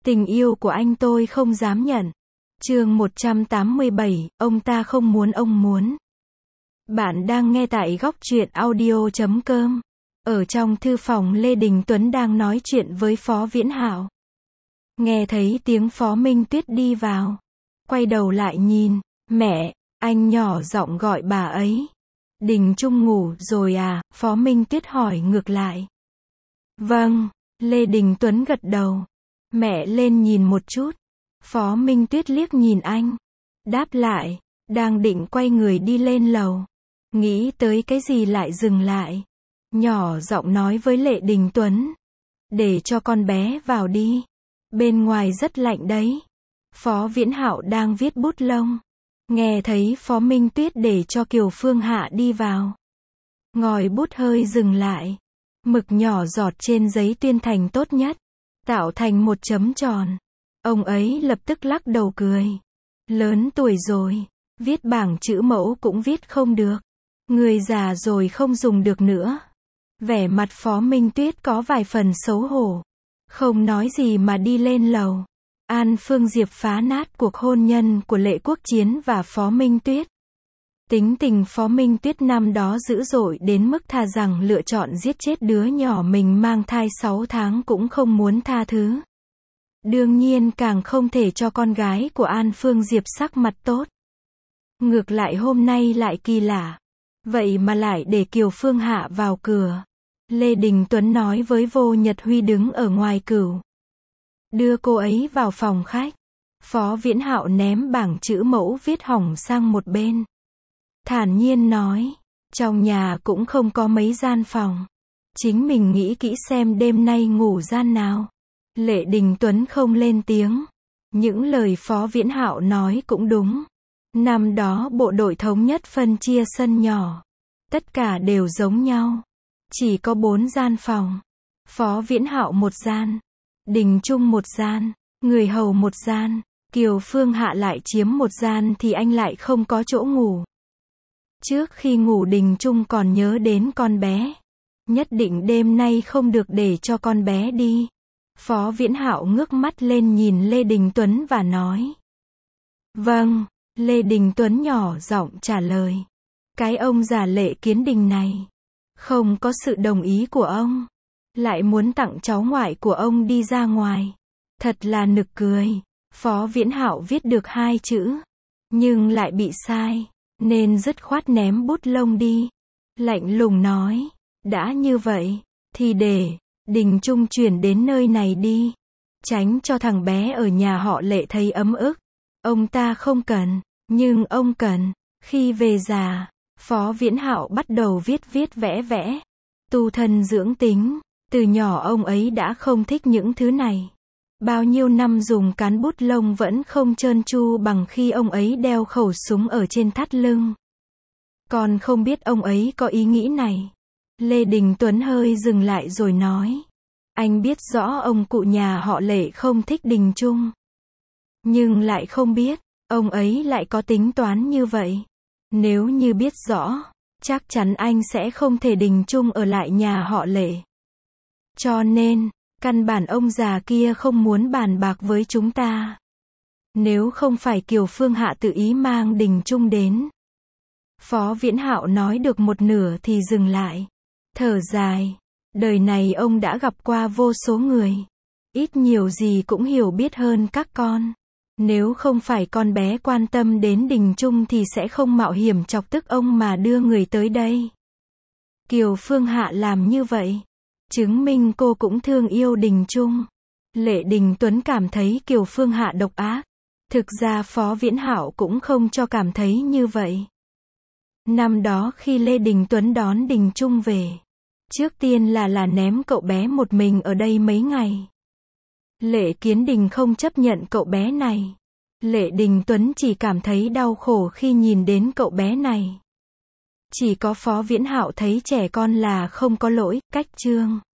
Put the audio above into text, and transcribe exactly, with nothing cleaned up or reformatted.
Tình yêu của anh tôi không dám nhận. Chương một trăm tám mươi bảy, ông ta không muốn ông muốn. Bạn đang nghe tại góc truyện audio chấm com. Ở trong thư phòng Lê Đình Tuấn đang nói chuyện với Phó Viễn Hạo. Nghe thấy tiếng Phó Minh Tuyết đi vào. Quay đầu lại nhìn, mẹ, anh nhỏ giọng gọi bà ấy. Đình Trung ngủ rồi à, Phó Minh Tuyết hỏi ngược lại. Vâng, Lê Đình Tuấn gật đầu. Mẹ lên nhìn một chút. Phó Minh Tuyết liếc nhìn anh. Đáp lại, đang định quay người đi lên lầu. Nghĩ tới cái gì lại dừng lại. Nhỏ giọng nói với Lê Đình Tuấn. Để cho con bé vào đi. Bên ngoài rất lạnh đấy. Phó Viễn Hạo đang viết bút lông. Nghe thấy Phó Minh Tuyết để cho Kiều Phương Hạ đi vào. Ngòi bút hơi dừng lại. Mực nhỏ giọt trên giấy tuyên thành tốt nhất. Tạo thành một chấm tròn. Ông ấy lập tức lắc đầu cười. Lớn tuổi rồi. Viết bảng chữ mẫu cũng viết không được. Người già rồi không dùng được nữa. Vẻ mặt Phó Minh Tuyết có vài phần xấu hổ. Không nói gì mà đi lên lầu. An Phương Diệp phá nát cuộc hôn nhân của Lệ Quốc Chiến và Phó Minh Tuyết. Tính tình Phó Minh Tuyết năm đó dữ dội đến mức thà rằng lựa chọn giết chết đứa nhỏ mình mang thai sáu tháng cũng không muốn tha thứ. Đương nhiên càng không thể cho con gái của An Phương Diệp sắc mặt tốt. Ngược lại hôm nay lại kỳ lạ. Vậy mà lại để Kiều Phương Hạ vào cửa. Lê Đình Tuấn nói với Vô Nhật Huy đứng ở ngoài cửu. Đưa cô ấy vào phòng khách. Phó Viễn Hạo ném bảng chữ mẫu viết hỏng sang một bên. Thản nhiên nói, trong nhà cũng không có mấy gian phòng. Chính mình nghĩ kỹ xem đêm nay ngủ gian nào. Lê Đình Tuấn không lên tiếng. Những lời Phó Viễn Hạo nói cũng đúng. Năm đó bộ đội thống nhất phân chia sân nhỏ. Tất cả đều giống nhau. Chỉ có bốn gian phòng. Phó Viễn Hạo một gian. Đình Trung một gian. Người hầu một gian. Kiều Phương Hạ lại chiếm một gian thì anh lại không có chỗ ngủ. Trước khi ngủ Đình Trung còn nhớ đến con bé. Nhất định đêm nay không được để cho con bé đi. Phó Viễn Hạo ngước mắt lên nhìn Lê Đình Tuấn và nói. Vâng, Lê Đình Tuấn nhỏ giọng trả lời. Cái ông già Lệ Kiến Đình này. Không có sự đồng ý của ông. Lại muốn tặng cháu ngoại của ông đi ra ngoài. Thật là nực cười. Phó Viễn Hạo viết được hai chữ. Nhưng lại bị sai. Nên dứt khoát ném bút lông đi. Lạnh lùng nói. Đã như vậy. Thì để. Đình Trung chuyển đến nơi này đi. Tránh cho thằng bé ở nhà họ Lệ thấy ấm ức. Ông ta không cần. Nhưng ông cần. Khi về già. Phó Viễn Hạo bắt đầu viết viết vẽ vẽ. Tu thân dưỡng tính. Từ nhỏ ông ấy đã không thích những thứ này. Bao nhiêu năm dùng cán bút lông vẫn không trơn tru bằng khi ông ấy đeo khẩu súng ở trên thắt lưng. Còn không biết ông ấy có ý nghĩ này. Lê Đình Tuấn hơi dừng lại rồi nói. Anh biết rõ ông cụ nhà họ Lệ không thích Đình Trung. Nhưng lại không biết, ông ấy lại có tính toán như vậy. Nếu như biết rõ, chắc chắn anh sẽ không thể Đình Trung ở lại nhà họ Lệ. Cho nên, căn bản ông già kia không muốn bàn bạc với chúng ta. Nếu không phải Kiều Phương Hạ tự ý mang Đình Trung đến. Phó Viễn Hạo nói được một nửa thì dừng lại. Thở dài. Đời này ông đã gặp qua vô số người. Ít nhiều gì cũng hiểu biết hơn các con. Nếu không phải con bé quan tâm đến Đình Trung thì sẽ không mạo hiểm chọc tức ông mà đưa người tới đây. Kiều Phương Hạ làm như vậy. Chứng minh cô cũng thương yêu Đình Trung. Lê Đình Tuấn cảm thấy Kiều Phương Hạ độc ác. Thực ra Phó Viễn Hạo cũng không cho cảm thấy như vậy. Năm đó khi Lê Đình Tuấn đón Đình Trung về. Trước tiên là là ném cậu bé một mình ở đây mấy ngày. Lệ Kiến Đình không chấp nhận cậu bé này. Lê Đình Tuấn chỉ cảm thấy đau khổ khi nhìn đến cậu bé này. Chỉ có Phó Viễn Hạo thấy trẻ con là không có lỗi, cách chương.